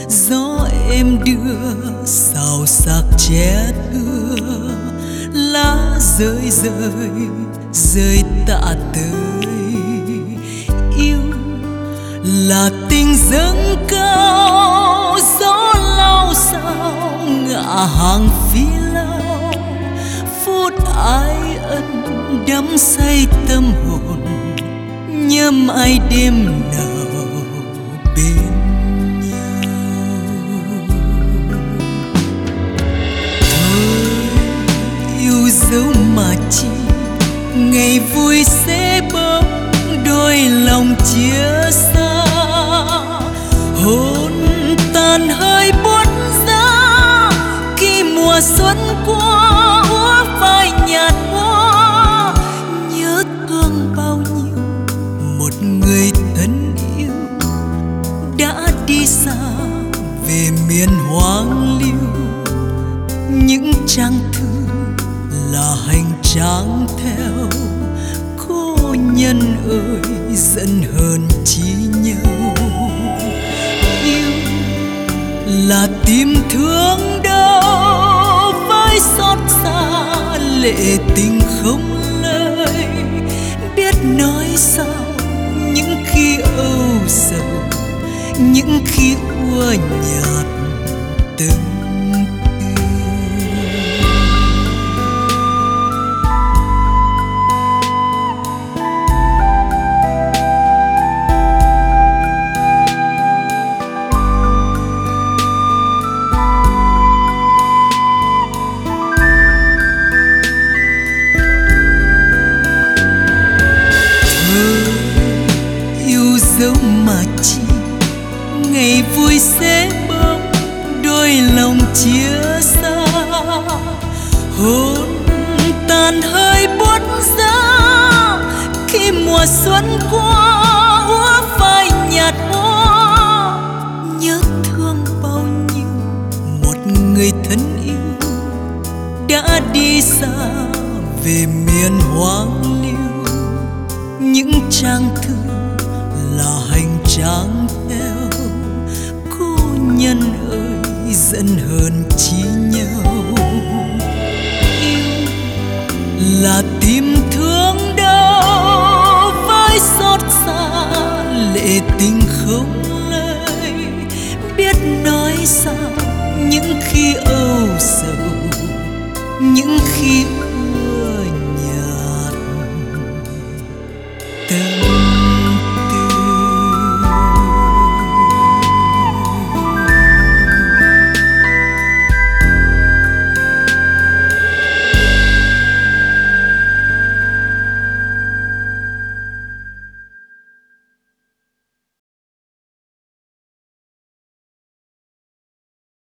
gió êm đưa xào xạc che thưa, lá rơi rơi rơi tạ tới. Yêu là tình dâng cao, gió lao sao ngả hàng phi lao. Phút ai ân đắm say tâm hồn, nhớ mãi đêm nào bên nhau. Thôi yêu dấu mà chi, ngày vui sẽ bỗng đôi lòng chia xa. Hôn tàn hơi buốt giá khi mùa xuân qua, úa phai nhạt hoa. Nhớ thương bao nhiêu một người thân yêu đã đi xa về miền hoang liêu. Những trang thư là hành trang theo, cô nhân ơi giận hờn chi nhau. Yêu là tim thương đau, với xót xa lệ tình không lời. Biết nói sao những khi âu sầu, những khi úa nhạt từng dấu mà chi. Ngày vui sẽ bỗng đôi lòng chia xa. Hôn tàn hơi buốt giá khi mùa xuân qua, úa phai nhạt hoa. Nhớ thương bao nhiêu một người thân yêu đã đi xa về miền hoang liêu. Những trang thư là hành trang theo, cô nhân ơi giận hờn chi nhau. Yêu là tim thương đau, với xót xa lệ tình không lời. Biết nói sao những khi âu sầu, những khi úa nhạt từng